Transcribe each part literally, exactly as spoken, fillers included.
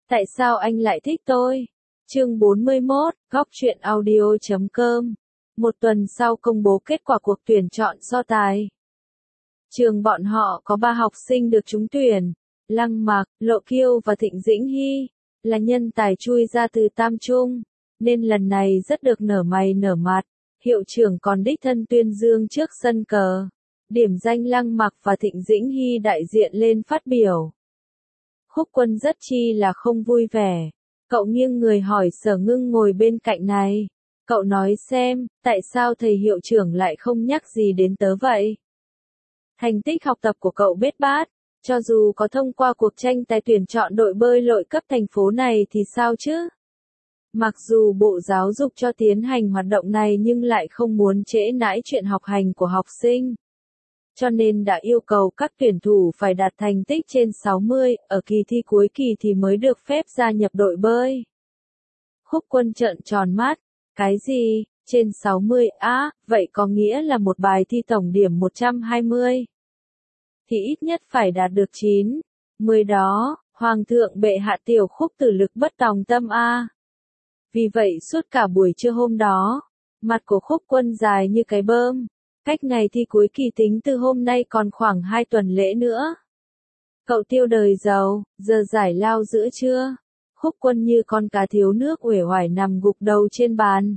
Tại sao anh lại thích tôi? Chương bốn mươi mốt, góc truyện audio chấm com. Một tuần sau công bố kết quả cuộc tuyển chọn so tài. Trường bọn họ có ba học sinh được trúng tuyển, Lăng Mặc, Lộ Kiêu và Thịnh Dĩnh Hy, là nhân tài chui ra từ Tam Trung, nên lần này rất được nở mày nở mặt. Hiệu trưởng còn đích thân tuyên dương trước sân cờ, điểm danh Lăng Mặc và Thịnh Dĩnh Hy đại diện lên phát biểu. Khúc Quân rất chi là không vui vẻ. Cậu nghiêng người hỏi Sở Ngưng ngồi bên cạnh này. Cậu nói xem, tại sao thầy hiệu trưởng lại không nhắc gì đến tớ vậy? Thành tích học tập của cậu bết bát, cho dù có thông qua cuộc tranh tài tuyển chọn đội bơi lội cấp thành phố này thì sao chứ? Mặc dù Bộ Giáo dục cho tiến hành hoạt động này nhưng lại không muốn trễ nải chuyện học hành của học sinh. Cho nên đã yêu cầu các tuyển thủ phải đạt thành tích trên sáu mươi, ở kỳ thi cuối kỳ thì mới được phép gia nhập đội bơi. Khúc Quân trợn tròn mắt, cái gì, trên sáu mươi, á, vậy có nghĩa là một bài thi tổng điểm một trăm hai mươi. Thì ít nhất phải đạt được chín, mười đó, Hoàng thượng bệ hạ tiểu Khúc tử lực bất tòng tâm a. Vì vậy suốt cả buổi trưa hôm đó, mặt của Khúc Quân dài như cái bơm. Cách ngày thi cuối kỳ tính từ hôm nay còn khoảng hai tuần lễ nữa. Cậu tiêu đời giàu, giờ giải lao giữa trưa. Khúc Quân như con cá thiếu nước uể oải nằm gục đầu trên bàn.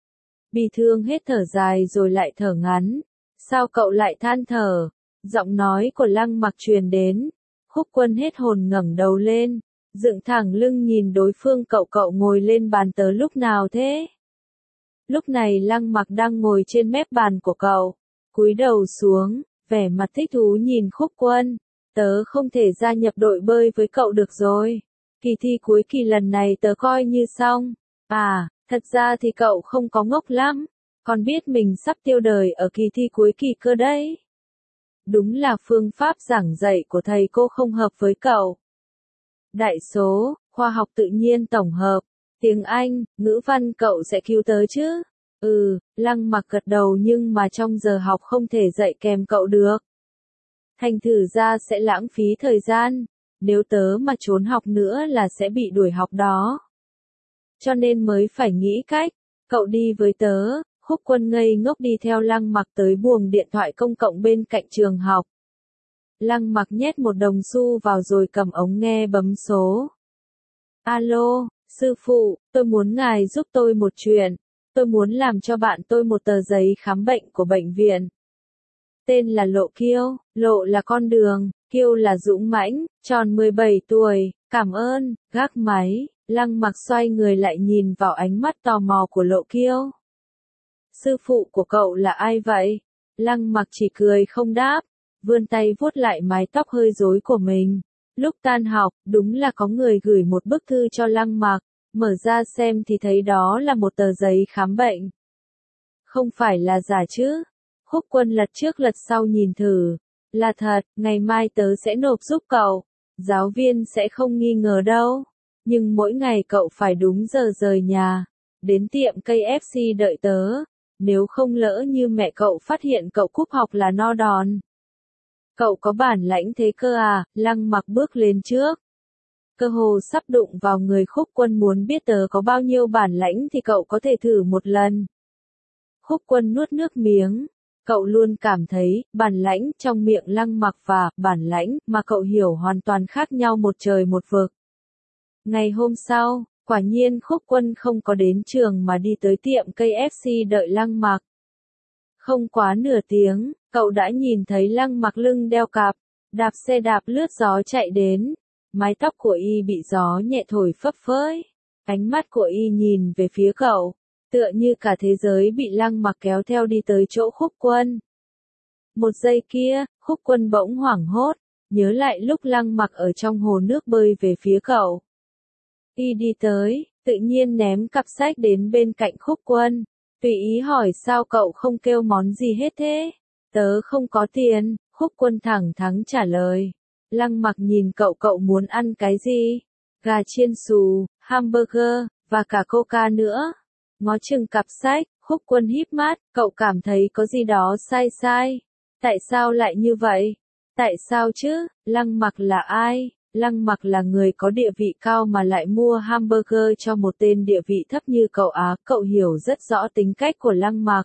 Bị thương hết thở dài rồi lại thở ngắn. Sao cậu lại than thở? Giọng nói của Lăng Mặc truyền đến. Khúc Quân hết hồn ngẩng đầu lên, dựng thẳng lưng nhìn đối phương. Cậu cậu ngồi lên bàn tớ lúc nào thế? Lúc này Lăng Mặc đang ngồi trên mép bàn của cậu, cúi đầu xuống, vẻ mặt thích thú nhìn Khúc Quân. Tớ không thể gia nhập đội bơi với cậu được rồi. Kỳ thi cuối kỳ lần này tớ coi như xong. À, thật ra thì cậu không có ngốc lắm, còn biết mình sắp tiêu đời ở kỳ thi cuối kỳ cơ đấy. Đúng là phương pháp giảng dạy của thầy cô không hợp với cậu. Đại số, khoa học tự nhiên tổng hợp, tiếng Anh, ngữ văn cậu sẽ cứu tớ chứ? Ừ, Lăng Mặc gật đầu nhưng mà trong giờ học không thể dạy kèm cậu được. Thành thử ra sẽ lãng phí thời gian, nếu tớ mà trốn học nữa là sẽ bị đuổi học đó. Cho nên mới phải nghĩ cách, cậu đi với tớ. Khúc Quân ngây ngốc đi theo Lăng Mặc tới buồng điện thoại công cộng bên cạnh trường học. Lăng Mặc nhét một đồng xu vào rồi cầm ống nghe bấm số. Alo, sư phụ, tôi muốn ngài giúp tôi một chuyện. Tôi muốn làm cho bạn tôi một tờ giấy khám bệnh của bệnh viện. Tên là Lộ Kiêu, Lộ là con đường, Kiêu là dũng mãnh, tròn mười bảy tuổi, cảm ơn, gác máy. Lăng Mặc xoay người lại nhìn vào ánh mắt tò mò của Lộ Kiêu. Sư phụ của cậu là ai vậy? Lăng Mặc chỉ cười không đáp, vươn tay vuốt lại mái tóc hơi rối của mình. Lúc tan học, đúng là có người gửi một bức thư cho Lăng Mặc, mở ra xem thì thấy đó là một tờ giấy khám bệnh. Không phải là giả chứ? Khúc Quân lật trước lật sau nhìn thử. Là thật, ngày mai tớ sẽ nộp giúp cậu. Giáo viên sẽ không nghi ngờ đâu. Nhưng mỗi ngày cậu phải đúng giờ rời nhà, đến tiệm ca ép xê đợi tớ. Nếu không lỡ như mẹ cậu phát hiện cậu cúp học là no đòn. Cậu có bản lãnh thế cơ à? Lăng Mặc bước lên trước. Cơ hồ sắp đụng vào người Khúc Quân. Muốn biết tớ có bao nhiêu bản lãnh thì cậu có thể thử một lần. Khúc Quân nuốt nước miếng. Cậu luôn cảm thấy, bản lãnh trong miệng Lăng Mặc và bản lãnh mà cậu hiểu hoàn toàn khác nhau một trời một vực. Ngày hôm sau, quả nhiên Khúc Quân không có đến trường mà đi tới tiệm ca ép xê đợi Lăng Mặc. Không quá nửa tiếng, cậu đã nhìn thấy Lăng Mặc lưng đeo cặp, đạp xe đạp lướt gió chạy đến. Mái tóc của y bị gió nhẹ thổi phấp phới. Ánh mắt của y nhìn về phía cậu, tựa như cả thế giới bị Lăng Mặc kéo theo đi tới chỗ Khúc Quân. Một giây kia, Khúc Quân bỗng hoảng hốt, nhớ lại lúc Lăng Mặc ở trong hồ nước bơi về phía cậu. Y đi tới, tự nhiên ném cặp sách đến bên cạnh Khúc Quân, tùy ý hỏi sao cậu không kêu món gì hết thế? Tớ không có tiền, Khúc Quân thẳng thắn trả lời. Lăng Mặc nhìn cậu cậu muốn ăn cái gì? Gà chiên xù, hamburger, và cả coca nữa. Ngó chừng cặp sách, Khúc Quân híp mắt, cậu cảm thấy có gì đó sai sai. Tại sao lại như vậy? Tại sao chứ? Lăng Mặc là ai? Lăng Mặc là người có địa vị cao mà lại mua hamburger cho một tên địa vị thấp như cậu á, cậu hiểu rất rõ tính cách của Lăng Mặc.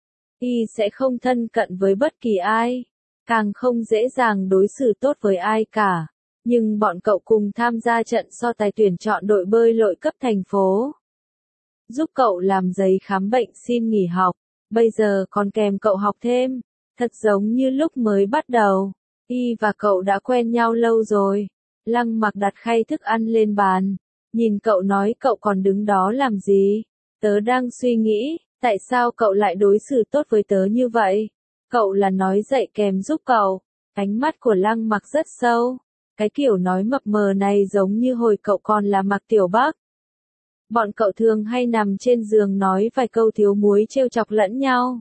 Y sẽ không thân cận với bất kỳ ai, càng không dễ dàng đối xử tốt với ai cả. Nhưng bọn cậu cùng tham gia trận so tài tuyển chọn đội bơi lội cấp thành phố. Giúp cậu làm giấy khám bệnh xin nghỉ học, bây giờ còn kèm cậu học thêm. Thật giống như lúc mới bắt đầu, Y và cậu đã quen nhau lâu rồi. Lăng Mặc đặt khay thức ăn lên bàn, nhìn cậu nói cậu còn đứng đó làm gì? Tớ đang suy nghĩ, tại sao cậu lại đối xử tốt với tớ như vậy? Cậu là nói dạy kèm giúp cậu. Ánh mắt của Lăng Mặc rất sâu. Cái kiểu nói mập mờ này giống như hồi cậu còn là Mạc Tiểu Bắc. Bọn cậu thường hay nằm trên giường nói vài câu thiếu muối trêu chọc lẫn nhau.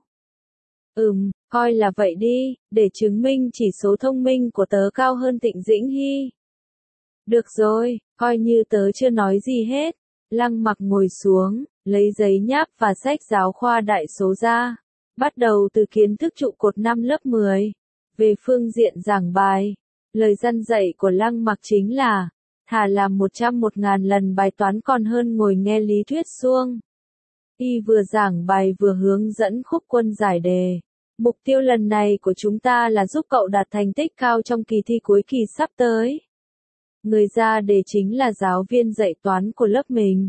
Ừm, coi là vậy đi, để chứng minh chỉ số thông minh của tớ cao hơn Tịnh Dĩnh Hy. Được rồi, coi như tớ chưa nói gì hết. Lăng Mặc ngồi xuống, lấy giấy nháp và sách giáo khoa đại số ra. Bắt đầu từ kiến thức trụ cột năm lớp mười. Về phương diện giảng bài, lời răn dạy của Lăng Mặc chính là, thà làm một trăm một ngàn lần bài toán còn hơn ngồi nghe lý thuyết suông. Y vừa giảng bài vừa hướng dẫn Khúc Quân giải đề. Mục tiêu lần này của chúng ta là giúp cậu đạt thành tích cao trong kỳ thi cuối kỳ sắp tới. Người ra đề chính là giáo viên dạy toán của lớp mình.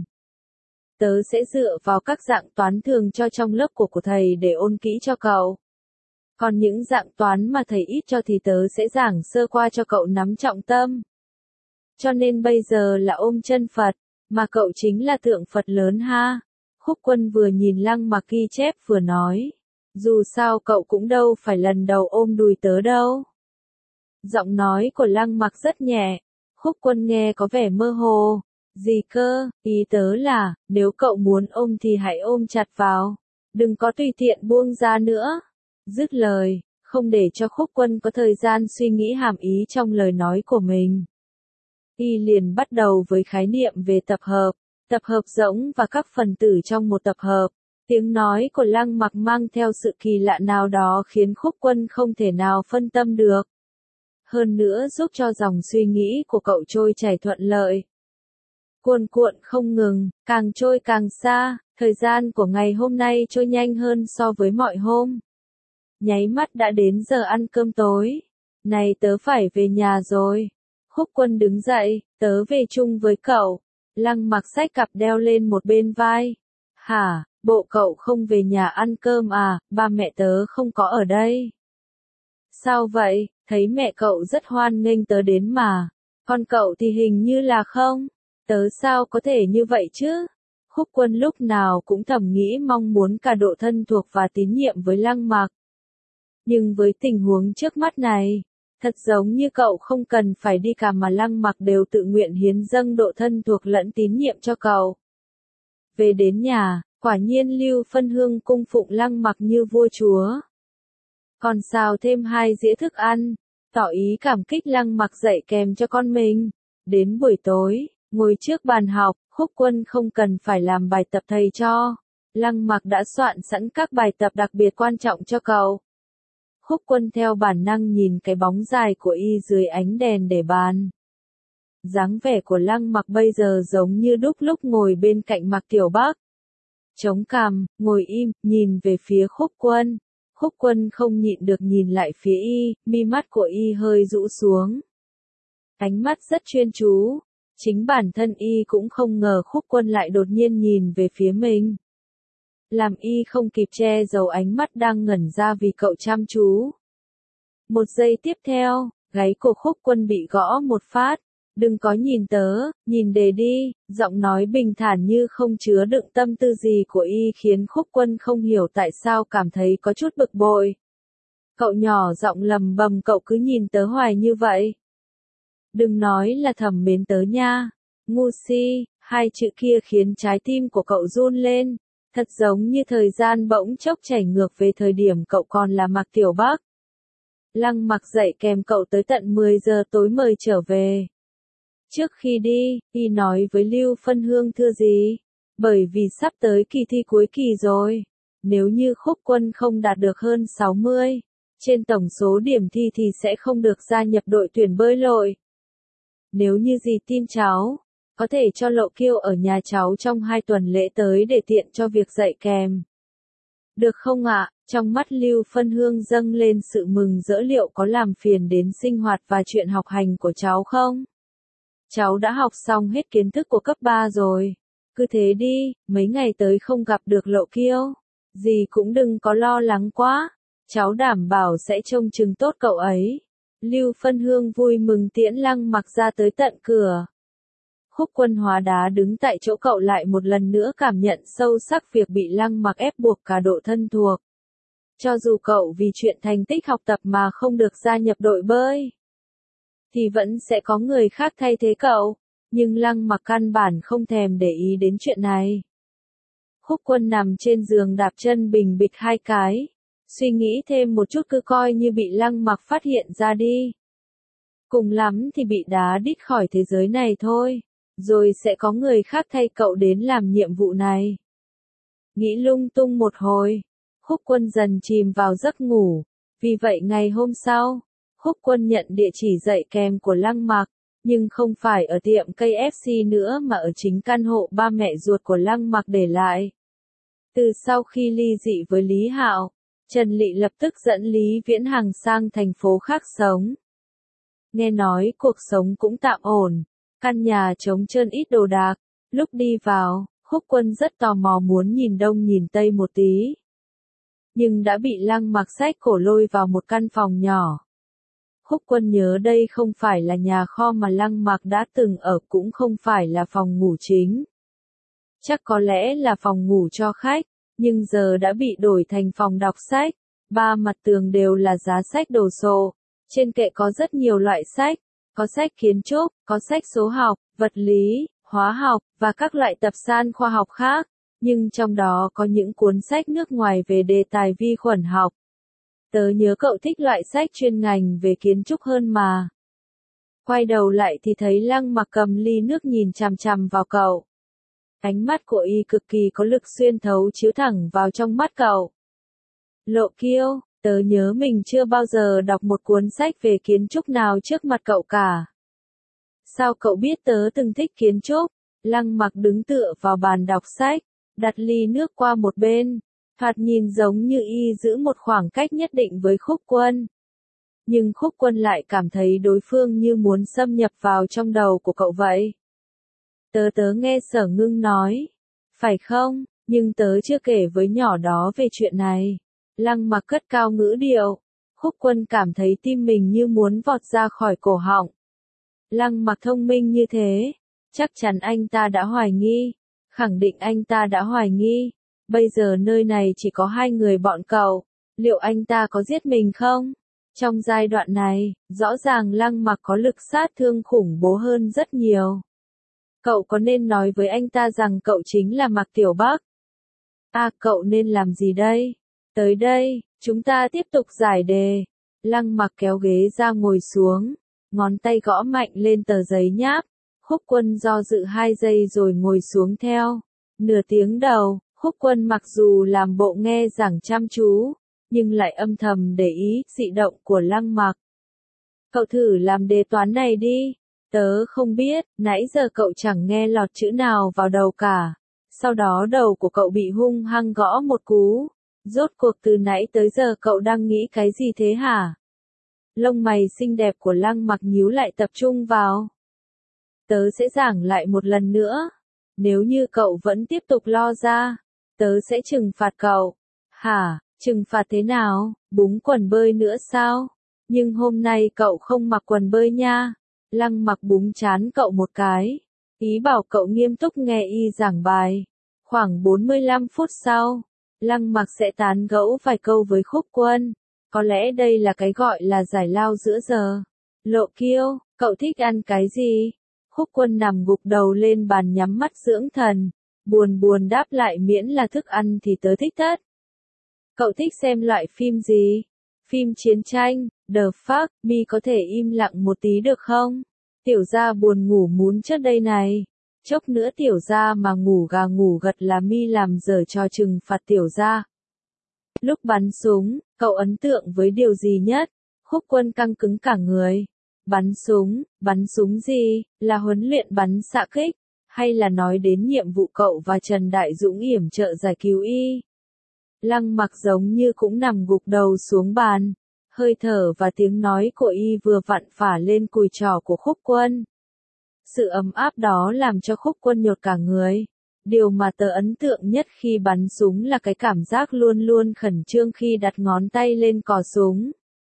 Tớ sẽ dựa vào các dạng toán thường cho trong lớp của của thầy để ôn kỹ cho cậu. Còn những dạng toán mà thầy ít cho thì tớ sẽ giảng sơ qua cho cậu nắm trọng tâm. Cho nên bây giờ là ôm chân Phật, mà cậu chính là tượng Phật lớn ha. Khúc Quân vừa nhìn Lăng Mặc ghi chép vừa nói. Dù sao cậu cũng đâu phải lần đầu ôm đùi tớ đâu. Giọng nói của Lăng Mặc rất nhẹ. Khúc Quân nghe có vẻ mơ hồ. Gì cơ, ý tớ là, nếu cậu muốn ôm thì hãy ôm chặt vào. Đừng có tùy tiện buông ra nữa. Dứt lời, không để cho Khúc Quân có thời gian suy nghĩ hàm ý trong lời nói của mình. Y liền bắt đầu với khái niệm về tập hợp, tập hợp rỗng và các phần tử trong một tập hợp. Tiếng nói của Lăng Mặc mang theo sự kỳ lạ nào đó khiến Khúc Quân không thể nào phân tâm được. Hơn nữa giúp cho dòng suy nghĩ của cậu trôi chảy thuận lợi. Cuồn cuộn không ngừng, càng trôi càng xa, thời gian của ngày hôm nay trôi nhanh hơn so với mọi hôm. Nháy mắt đã đến giờ ăn cơm tối. Này tớ phải về nhà rồi. Khúc Quân đứng dậy, tớ về chung với cậu. Lăng Mặc xách cặp đeo lên một bên vai. Hả, bộ cậu không về nhà ăn cơm à, ba mẹ tớ không có ở đây. Sao vậy, thấy mẹ cậu rất hoan nghênh tớ đến mà. Còn cậu thì hình như là không. Tớ sao có thể như vậy chứ? Khúc Quân lúc nào cũng thầm nghĩ mong muốn cả độ thân thuộc và tín nhiệm với Lăng Mặc. Nhưng với tình huống trước mắt này, thật giống như cậu không cần phải đi cả mà Lăng Mặc đều tự nguyện hiến dâng độ thân thuộc lẫn tín nhiệm cho cậu. Về đến nhà, quả nhiên Lưu Phân Hương cung phụng Lăng Mặc như vua chúa. Còn xào thêm hai dĩa thức ăn, tỏ ý cảm kích Lăng Mặc dạy kèm cho con mình. Đến buổi tối, ngồi trước bàn học, Khúc Quân không cần phải làm bài tập thầy cho. Lăng Mặc đã soạn sẵn các bài tập đặc biệt quan trọng cho cậu. Khúc Quân theo bản năng nhìn cái bóng dài của y dưới ánh đèn để bàn. Dáng vẻ của Lăng Mặc bây giờ giống như đúc lúc ngồi bên cạnh Mạc Tiểu Bắc. Chống cằm, ngồi im, nhìn về phía Khúc Quân. Khúc Quân không nhịn được nhìn lại phía y, mi mắt của y hơi rũ xuống. Ánh mắt rất chuyên chú. Chính bản thân y cũng không ngờ Khúc Quân lại đột nhiên nhìn về phía mình. Làm y không kịp che giấu ánh mắt đang ngẩn ra vì cậu chăm chú. Một giây tiếp theo, gáy của Khúc Quân bị gõ một phát. Đừng có nhìn tớ, nhìn đề đi, giọng nói bình thản như không chứa đựng tâm tư gì của y khiến Khúc Quân không hiểu tại sao cảm thấy có chút bực bội. Cậu nhỏ giọng lầm bầm cậu cứ nhìn tớ hoài như vậy. Đừng nói là thầm mến tớ nha. Ngu si, hai chữ kia khiến trái tim của cậu run lên. Thật giống như thời gian bỗng chốc chảy ngược về thời điểm cậu còn là Mạc Tiểu Bắc. Lăng Mặc dạy kèm cậu tới tận mười giờ tối mời trở về. Trước khi đi, y nói với Lưu Phân Hương thưa gì? Bởi vì sắp tới kỳ thi cuối kỳ rồi. Nếu như Khúc Quân không đạt được hơn sáu mươi, trên tổng số điểm thi thì sẽ không được gia nhập đội tuyển bơi lội. Nếu như dì tin cháu, có thể cho Lộ Kiêu ở nhà cháu trong hai tuần lễ tới để tiện cho việc dạy kèm. Được không ạ? Trong mắt Lưu Phân Hương dâng lên sự mừng rỡ, liệu có làm phiền đến sinh hoạt và chuyện học hành của cháu không? Cháu đã học xong hết kiến thức của cấp ba rồi. Cứ thế đi, mấy ngày tới không gặp được Lộ Kiêu. Dì cũng đừng có lo lắng quá. Cháu đảm bảo sẽ trông chừng tốt cậu ấy. Lưu Phân Hương vui mừng tiễn Lăng Mặc ra tới tận cửa. Khúc Quân hóa đá đứng tại chỗ, cậu lại một lần nữa cảm nhận sâu sắc việc bị Lăng Mặc ép buộc cả độ thân thuộc. Cho dù cậu vì chuyện thành tích học tập mà không được gia nhập đội bơi, thì vẫn sẽ có người khác thay thế cậu, nhưng Lăng Mặc căn bản không thèm để ý đến chuyện này. Khúc Quân nằm trên giường đạp chân bình bịch hai cái, suy nghĩ thêm một chút, cứ coi như bị Lăng Mặc phát hiện ra đi. Cùng lắm thì bị đá đít khỏi thế giới này thôi, rồi sẽ có người khác thay cậu đến làm nhiệm vụ này. Nghĩ lung tung một hồi, Khúc Quân dần chìm vào giấc ngủ, vì vậy ngày hôm sau, Khúc Quân nhận địa chỉ dạy kèm của Lăng Mặc, nhưng không phải ở tiệm ca ép xê nữa mà ở chính căn hộ ba mẹ ruột của Lăng Mặc để lại. Từ sau khi ly dị với Lý Hạo, Trần Lị lập tức dẫn Lý Viễn Hằng sang thành phố khác sống. Nghe nói cuộc sống cũng tạm ổn, căn nhà trống trơn ít đồ đạc, lúc đi vào, Khúc Quân rất tò mò muốn nhìn đông nhìn tây một tí. Nhưng đã bị Lăng Mặc xách cổ lôi vào một căn phòng nhỏ. Khúc Quân nhớ đây không phải là nhà kho mà Lăng Mặc đã từng ở, cũng không phải là phòng ngủ chính. Chắc có lẽ là phòng ngủ cho khách, nhưng giờ đã bị đổi thành phòng đọc sách. Ba mặt tường đều là giá sách đồ sộ. Trên kệ có rất nhiều loại sách, có sách kiến trúc, có sách số học, vật lý, hóa học, và các loại tập san khoa học khác, nhưng trong đó có những cuốn sách nước ngoài về đề tài vi khuẩn học. Tớ nhớ cậu thích loại sách chuyên ngành về kiến trúc hơn mà. Quay đầu lại thì thấy Lăng Mặc cầm ly nước nhìn chằm chằm vào cậu. Ánh mắt của y cực kỳ có lực xuyên thấu, chiếu thẳng vào trong mắt cậu. Lộ Kiêu, tớ nhớ mình chưa bao giờ đọc một cuốn sách về kiến trúc nào trước mặt cậu cả. Sao cậu biết tớ từng thích kiến trúc? Lăng Mặc đứng tựa vào bàn đọc sách, đặt ly nước qua một bên, thoạt nhìn giống như y giữ một khoảng cách nhất định với Khúc Quân. Nhưng Khúc Quân lại cảm thấy đối phương như muốn xâm nhập vào trong đầu của cậu vậy. Tớ tớ nghe Sở Ngưng nói. Phải không, nhưng tớ chưa kể với nhỏ đó về chuyện này. Lăng Mặc cất cao ngữ điệu. Khúc Quân cảm thấy tim mình như muốn vọt ra khỏi cổ họng. Lăng Mặc thông minh như thế, chắc chắn anh ta đã hoài nghi. Khẳng định anh ta đã hoài nghi. Bây giờ nơi này chỉ có hai người bọn cậu. Liệu anh ta có giết mình không? Trong giai đoạn này, rõ ràng Lăng Mặc có lực sát thương khủng bố hơn rất nhiều. Cậu có nên nói với anh ta rằng cậu chính là Mạc Tiểu Bắc? À, cậu nên làm gì đây? Tới đây, chúng ta tiếp tục giải đề. Lăng Mặc kéo ghế ra ngồi xuống, ngón tay gõ mạnh lên tờ giấy nháp. Khúc Quân do dự hai giây rồi ngồi xuống theo. Nửa tiếng đầu, Khúc Quân mặc dù làm bộ nghe giảng chăm chú, nhưng lại âm thầm để ý dị động của Lăng Mặc. Cậu thử làm đề toán này đi. Tớ không biết, nãy giờ cậu chẳng nghe lọt chữ nào vào đầu cả. Sau đó đầu của cậu bị hung hăng gõ một cú. Rốt cuộc từ nãy tới giờ cậu đang nghĩ cái gì thế hả? Lông mày xinh đẹp của Lăng Mặc nhíu lại, tập trung vào. Tớ sẽ giảng lại một lần nữa. Nếu như cậu vẫn tiếp tục lo ra, tớ sẽ trừng phạt cậu. Hả, trừng phạt thế nào? Búng quần bơi nữa sao? Nhưng hôm nay cậu không mặc quần bơi nha. Lăng Mặc búng trán cậu một cái. Ý bảo cậu nghiêm túc nghe y giảng bài. Khoảng bốn mươi lăm phút sau, Lăng Mặc sẽ tán gẫu vài câu với Khúc Quân. Có lẽ đây là cái gọi là giải lao giữa giờ. Lộ Kiêu, cậu thích ăn cái gì? Khúc Quân nằm gục đầu lên bàn nhắm mắt dưỡng thần. Buồn buồn đáp lại, miễn là thức ăn thì tớ thích tất. Cậu thích xem loại phim gì? Phim chiến tranh, the fuck, mi có thể im lặng một tí được không? Tiểu gia buồn ngủ muốn chết đây này. Chốc nữa tiểu gia mà ngủ gà ngủ gật là mi làm dở trò trừng phạt tiểu gia. Lúc bắn súng, cậu ấn tượng với điều gì nhất? Khúc Quân căng cứng cả người. Bắn súng, bắn súng gì, là huấn luyện bắn xạ kích, hay là nói đến nhiệm vụ cậu và Trần Đại Dũng yểm trợ giải cứu y? Lăng Mặc giống như cũng nằm gục đầu xuống bàn, hơi thở và tiếng nói của y vừa vặn phả lên cùi trỏ của Khúc Quân. Sự ấm áp đó làm cho Khúc Quân nhột cả người. Điều mà tớ ấn tượng nhất khi bắn súng là cái cảm giác luôn luôn khẩn trương khi đặt ngón tay lên cò súng.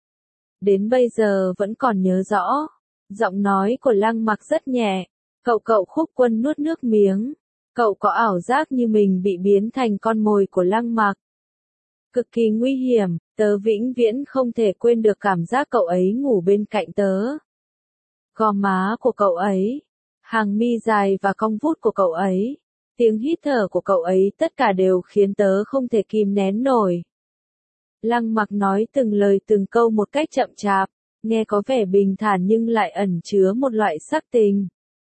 Đến bây giờ vẫn còn nhớ rõ. Giọng nói của Lăng Mặc rất nhẹ. Cậu cậu Khúc Quân nuốt nước miếng. Cậu có ảo giác như mình bị biến thành con mồi của Lăng Mặc. Cực kỳ nguy hiểm, tớ vĩnh viễn không thể quên được cảm giác cậu ấy ngủ bên cạnh tớ. Gò má của cậu ấy, hàng mi dài và cong vút của cậu ấy, tiếng hít thở của cậu ấy tất cả đều khiến tớ không thể kìm nén nổi. Lăng Mặc nói từng lời từng câu một cách chậm chạp, nghe có vẻ bình thản nhưng lại ẩn chứa một loại sắc tình,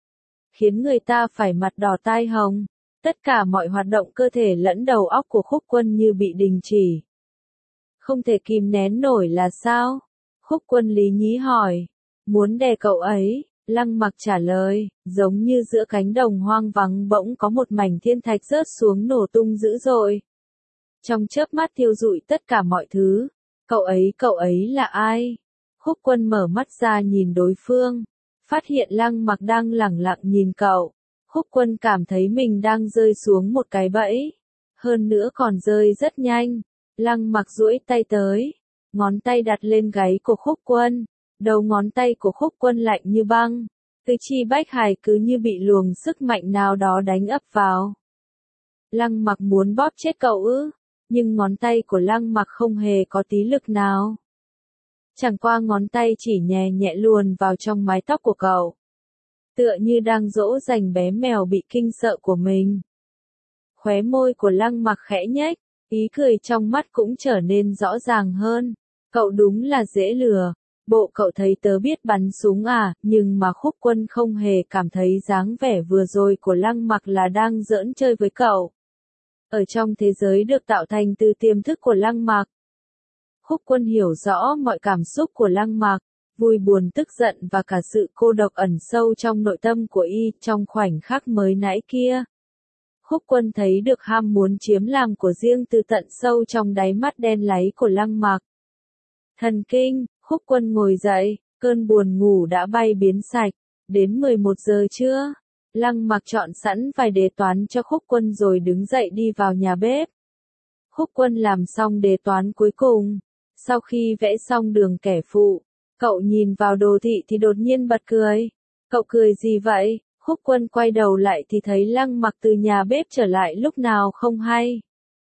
khiến người ta phải mặt đỏ tai hồng. Tất cả mọi hoạt động cơ thể lẫn đầu óc của Khúc Quân như bị đình chỉ. Không thể kìm nén nổi là sao? Khúc Quân lý nhí hỏi. Muốn đè cậu ấy, Lăng Mặc trả lời, giống như giữa cánh đồng hoang vắng bỗng có một mảnh thiên thạch rớt xuống nổ tung dữ dội. Trong chớp mắt thiêu rụi tất cả mọi thứ. Cậu ấy, cậu ấy là ai? Khúc Quân mở mắt ra nhìn đối phương, phát hiện Lăng Mặc đang lẳng lặng nhìn cậu. Khúc Quân cảm thấy mình đang rơi xuống một cái bẫy. Hơn nữa còn rơi rất nhanh. Lăng Mặc duỗi tay tới. Ngón tay đặt lên gáy của Khúc Quân. Đầu ngón tay của Khúc Quân lạnh như băng. Tứ chi bách hải cứ như bị luồng sức mạnh nào đó đánh ập vào. Lăng Mặc muốn bóp chết cậu ư. Nhưng ngón tay của Lăng Mặc không hề có tí lực nào. Chẳng qua ngón tay chỉ nhẹ nhẹ luồn vào trong mái tóc của cậu. Tựa như đang dỗ dành bé mèo bị kinh sợ của mình. Khóe môi của Lăng Mặc khẽ nhếch, ý cười trong mắt cũng trở nên rõ ràng hơn. Cậu đúng là dễ lừa. Bộ cậu thấy tớ biết bắn súng à, nhưng mà Khúc Quân không hề cảm thấy dáng vẻ vừa rồi của Lăng Mặc là đang giỡn chơi với cậu. Ở trong thế giới được tạo thành từ tiềm thức của Lăng Mặc, Khúc Quân hiểu rõ mọi cảm xúc của Lăng Mặc. Vui buồn tức giận và cả sự cô độc ẩn sâu trong nội tâm của y trong khoảnh khắc mới nãy kia. Khúc Quân thấy được ham muốn chiếm làm của riêng từ tận sâu trong đáy mắt đen láy của Lăng Mặc. Thần kinh, Khúc Quân ngồi dậy, cơn buồn ngủ đã bay biến sạch. Đến mười một giờ trưa, Lăng Mặc chọn sẵn vài đề toán cho Khúc Quân rồi đứng dậy đi vào nhà bếp. Khúc Quân làm xong đề toán cuối cùng. Sau khi vẽ xong đường kẻ phụ, cậu nhìn vào đồ thị thì đột nhiên bật cười. Cậu cười gì vậy? Khúc Quân quay đầu lại thì thấy Lăng Mặc từ nhà bếp trở lại lúc nào không hay.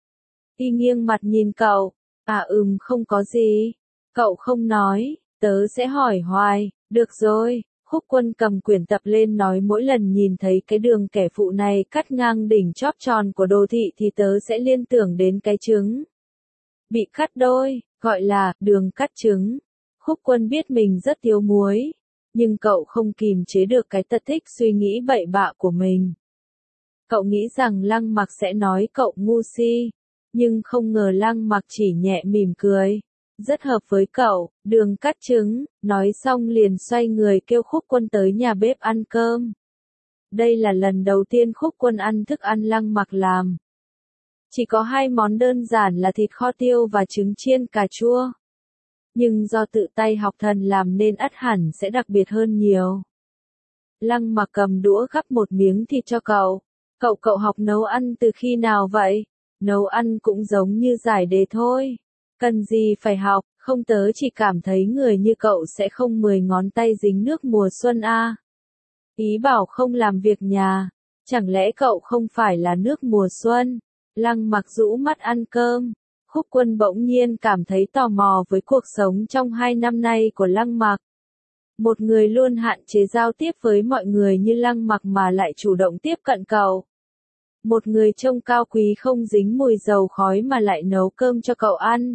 Y nghiêng mặt nhìn cậu. À ừm không có gì. Cậu không nói, tớ sẽ hỏi hoài. Được rồi. Khúc Quân cầm quyển tập lên nói mỗi lần nhìn thấy cái đường kẻ phụ này cắt ngang đỉnh chóp tròn của đồ thị thì tớ sẽ liên tưởng đến cái trứng bị cắt đôi, gọi là đường cắt trứng. Khúc Quân biết mình rất thiếu muối, nhưng cậu không kìm chế được cái tật thích suy nghĩ bậy bạ của mình. Cậu nghĩ rằng Lăng Mặc sẽ nói cậu ngu si, nhưng không ngờ Lăng Mặc chỉ nhẹ mỉm cười. Rất hợp với cậu, đường cắt trứng, nói xong liền xoay người kêu Khúc Quân tới nhà bếp ăn cơm. Đây là lần đầu tiên Khúc Quân ăn thức ăn Lăng Mặc làm. Chỉ có hai món đơn giản là thịt kho tiêu và trứng chiên cà chua. Nhưng do tự tay học thần làm nên ắt hẳn sẽ đặc biệt hơn nhiều. Lăng Mặc cầm đũa gắp một miếng thịt cho cậu. Cậu cậu học nấu ăn từ khi nào vậy? Nấu ăn cũng giống như giải đề thôi. Cần gì phải học, không tớ chỉ cảm thấy người như cậu sẽ không mười ngón tay dính nước mùa xuân a. À. Ý bảo không làm việc nhà. Chẳng lẽ cậu không phải là nước mùa xuân? Lăng Mặc rũ mắt ăn cơm. Khúc Quân bỗng nhiên cảm thấy tò mò với cuộc sống trong hai năm nay của Lăng Mặc. Một người luôn hạn chế giao tiếp với mọi người như Lăng Mặc mà lại chủ động tiếp cận cậu. Một người trông cao quý không dính mùi dầu khói mà lại nấu cơm cho cậu ăn.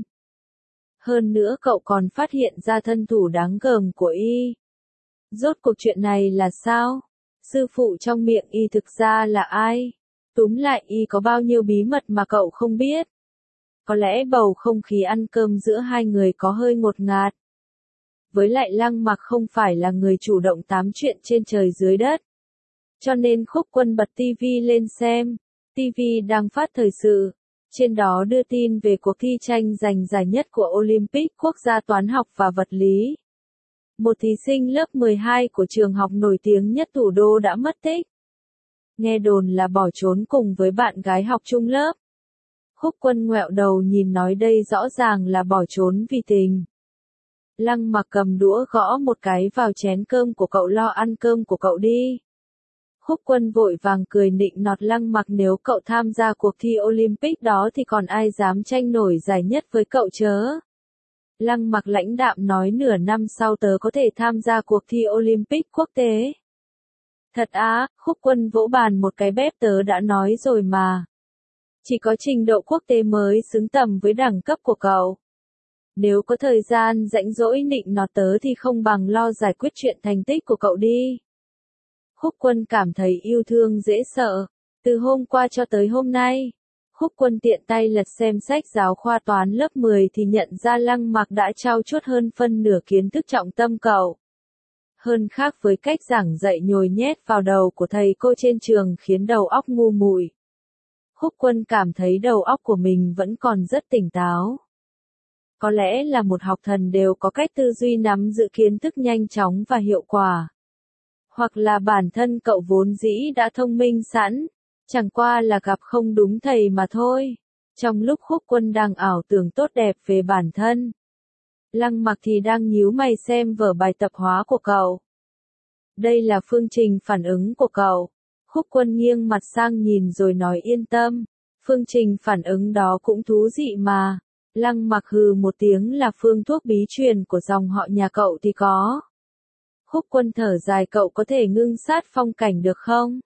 Hơn nữa cậu còn phát hiện ra thân thủ đáng gờm của y. Rốt cuộc chuyện này là sao? Sư phụ trong miệng y thực ra là ai? Túm lại y có bao nhiêu bí mật mà cậu không biết? Có lẽ bầu không khí ăn cơm giữa hai người có hơi ngột ngạt. với lại Lăng Mặc không phải là người chủ động tám chuyện trên trời dưới đất. Cho nên Khúc Quân bật tivi lên xem, tivi đang phát thời sự, trên đó đưa tin về cuộc thi tranh giành giải nhất của Olympic quốc gia toán học và vật lý. Một thí sinh lớp mười hai của trường học nổi tiếng nhất thủ đô đã mất tích. Nghe đồn là bỏ trốn cùng với bạn gái học chung lớp. Khúc Quân ngoẹo đầu nhìn nói đây rõ ràng là bỏ trốn vì tình. Lăng Mặc cầm đũa gõ một cái vào chén cơm của cậu, lo ăn cơm của cậu đi. Khúc Quân vội vàng cười nịnh nọt Lăng Mặc, nếu cậu tham gia cuộc thi Olympic đó thì còn ai dám tranh nổi giải nhất với cậu chớ. Lăng Mặc lãnh đạm nói, nửa năm sau tớ có thể tham gia cuộc thi Olympic quốc tế. Thật á, Khúc Quân vỗ bàn một cái, bếp tớ đã nói rồi mà. Chỉ có trình độ quốc tế mới xứng tầm với đẳng cấp của cậu. Nếu có thời gian rảnh rỗi nịnh nọt tớ thì không bằng lo giải quyết chuyện thành tích của cậu đi. Khúc Quân cảm thấy yêu thương dễ sợ. Từ hôm qua cho tới hôm nay, Khúc Quân tiện tay lật xem sách giáo khoa toán lớp mười thì nhận ra Lăng Mặc đã trau chuốt hơn phân nửa kiến thức trọng tâm cậu. Hơn khác với cách giảng dạy nhồi nhét vào đầu của thầy cô trên trường khiến đầu óc ngu muội. Khúc Quân cảm thấy đầu óc của mình vẫn còn rất tỉnh táo. Có lẽ là một học thần đều có cách tư duy nắm giữ kiến thức nhanh chóng và hiệu quả. Hoặc là bản thân cậu vốn dĩ đã thông minh sẵn, chẳng qua là gặp không đúng thầy mà thôi. Trong lúc Khúc Quân đang ảo tưởng tốt đẹp về bản thân, Lăng Mặc thì đang nhíu mày xem vở bài tập hóa của cậu. Đây là phương trình phản ứng của cậu. Khúc Quân nghiêng mặt sang nhìn rồi nói, yên tâm, phương trình phản ứng đó cũng thú vị mà. Lăng Mặc hừ một tiếng, là phương thuốc bí truyền của dòng họ nhà cậu thì có. Khúc Quân thở dài, cậu có thể ngưng sát phong cảnh được không?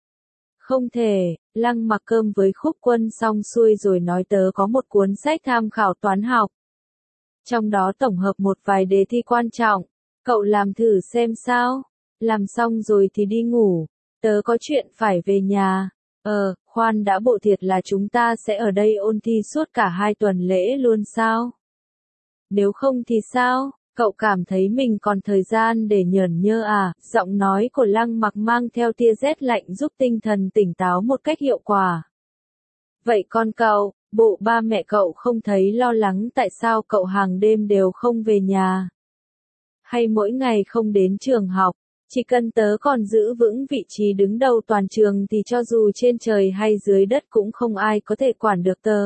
Không thể. Lăng Mặc cơm với Khúc Quân xong xuôi rồi nói, tớ có một cuốn sách tham khảo toán học. Trong đó tổng hợp một vài đề thi quan trọng, cậu làm thử xem sao. Làm xong rồi thì đi ngủ, tớ có chuyện phải về nhà. Ờ, khoan đã, bộ thiệt là chúng ta sẽ ở đây ôn thi suốt cả hai tuần lễ luôn sao? Nếu không thì sao? Cậu cảm thấy mình còn thời gian để nhởn nhơ à? Giọng nói của Lăng Mặc mang theo tia rét lạnh giúp tinh thần tỉnh táo một cách hiệu quả. Vậy con cậu, bộ ba mẹ cậu không thấy lo lắng tại sao cậu hàng đêm đều không về nhà? Hay mỗi ngày không đến trường học? Chỉ cần tớ còn giữ vững vị trí đứng đầu toàn trường thì cho dù trên trời hay dưới đất cũng không ai có thể quản được tớ.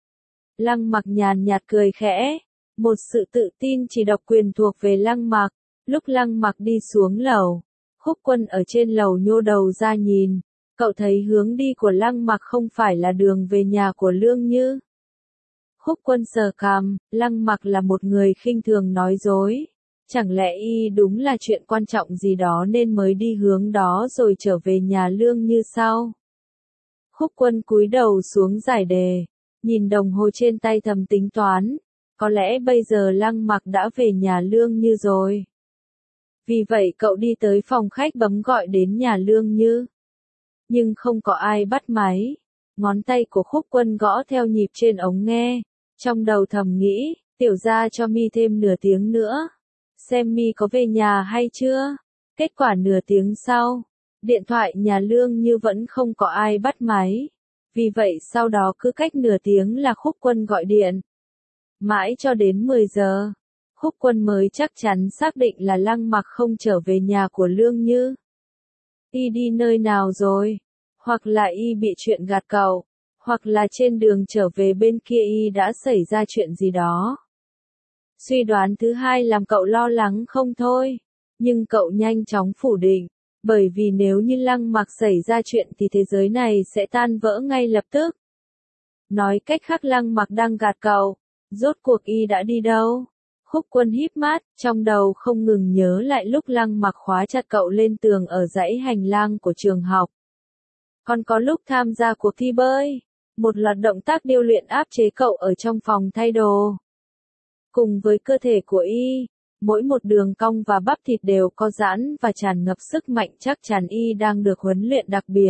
Lăng Mặc nhàn nhạt cười khẽ. Một sự tự tin chỉ độc quyền thuộc về Lăng Mặc. Lúc Lăng Mặc đi xuống lầu, Khúc Quân ở trên lầu nhô đầu ra nhìn. Cậu thấy hướng đi của Lăng Mặc không phải là đường về nhà của Lương Như. Khúc Quân sờ cằm, Lăng Mặc là một người khinh thường nói dối. Chẳng lẽ y đúng là chuyện quan trọng gì đó nên mới đi hướng đó rồi trở về nhà Lương Như sao? Khúc Quân cúi đầu xuống giải đề, nhìn đồng hồ trên tay thầm tính toán. Có lẽ bây giờ Lăng Mặc đã về nhà Lương Như rồi. Vì vậy cậu đi tới phòng khách bấm gọi đến nhà Lương Như. Nhưng không có ai bắt máy. Ngón tay của Khúc Quân gõ theo nhịp trên ống nghe. Trong đầu thầm nghĩ, tiểu gia cho mi thêm nửa tiếng nữa. Xem mi có về nhà hay chưa? Kết quả nửa tiếng sau, điện thoại nhà Lương Như vẫn không có ai bắt máy. Vì vậy sau đó cứ cách nửa tiếng là Khúc Quân gọi điện. Mãi cho đến mười giờ, Khúc Quân mới chắc chắn xác định là Lăng Mặc không trở về nhà của Lương Như. Y đi nơi nào rồi? Hoặc là y bị chuyện gạt cậu, hoặc là trên đường trở về bên kia y đã xảy ra chuyện gì đó. Suy đoán thứ hai làm cậu lo lắng không thôi, nhưng cậu nhanh chóng phủ định, bởi vì nếu như Lăng Mặc xảy ra chuyện thì thế giới này sẽ tan vỡ ngay lập tức. Nói cách khác Lăng Mặc đang gạt cậu, rốt cuộc y đã đi đâu? Khúc Quân híp mắt, trong đầu không ngừng nhớ lại lúc Lăng Mặc khóa chặt cậu lên tường ở dãy hành lang của trường học. Còn có lúc tham gia cuộc thi bơi, một loạt động tác điêu luyện áp chế cậu ở trong phòng thay đồ. Cùng với cơ thể của y, mỗi một đường cong và bắp thịt đều có giãn và tràn ngập sức mạnh, chắc chắn y đang được huấn luyện đặc biệt.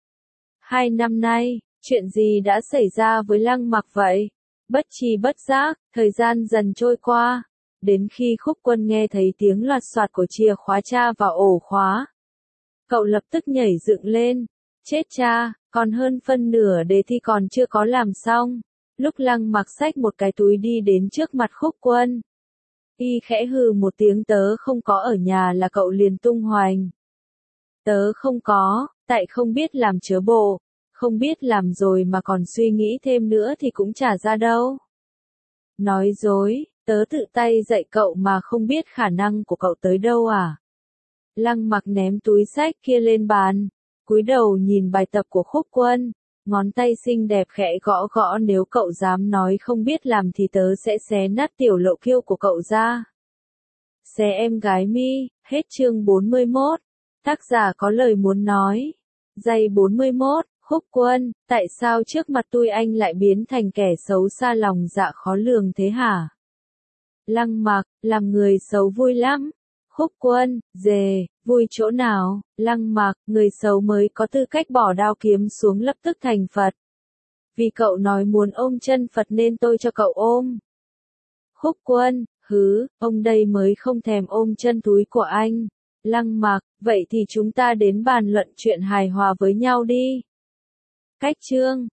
Hai năm nay, chuyện gì đã xảy ra với Lăng Mặc vậy? Bất tri bất giác, thời gian dần trôi qua. đến khi Khúc Quân nghe thấy tiếng loạt soạt của chìa khóa tra vào ổ khóa. Cậu lập tức nhảy dựng lên. Chết cha, còn hơn phân nửa đề thi còn chưa có làm xong. Lúc Lăng Mặc xách một cái túi đi đến trước mặt Khúc Quân. Y khẽ hừ một tiếng tớ không có ở nhà là cậu liền tung hoành. Tớ không có, tại không biết làm chớ bộ, không biết làm rồi mà còn suy nghĩ thêm nữa thì cũng chả ra đâu. Nói dối, tớ tự tay dạy cậu mà không biết khả năng của cậu tới đâu à? Lăng Mặc ném túi xách kia lên bàn, cúi đầu nhìn bài tập của Khúc Quân, ngón tay xinh đẹp khẽ gõ gõ nếu cậu dám nói không biết làm thì tớ sẽ xé nát tiểu lộ kiêu của cậu ra. Xé em gái mi, hết chương bốn mươi mốt. Tác giả có lời muốn nói. Giây bốn mươi mốt, Khúc Quân, tại sao trước mặt tôi anh lại biến thành kẻ xấu xa lòng dạ khó lường thế hả? Lăng Mặc, làm người xấu vui lắm. Khúc Quân, dề, vui chỗ nào? Lăng Mặc, người xấu mới có tư cách bỏ đao kiếm xuống lập tức thành Phật. Vì cậu nói muốn ôm chân Phật nên tôi cho cậu ôm. Khúc Quân, hứ, ông đây mới không thèm ôm chân túi của anh. Lăng Mặc, vậy thì chúng ta đến bàn luận chuyện hài hòa với nhau đi. Cách chương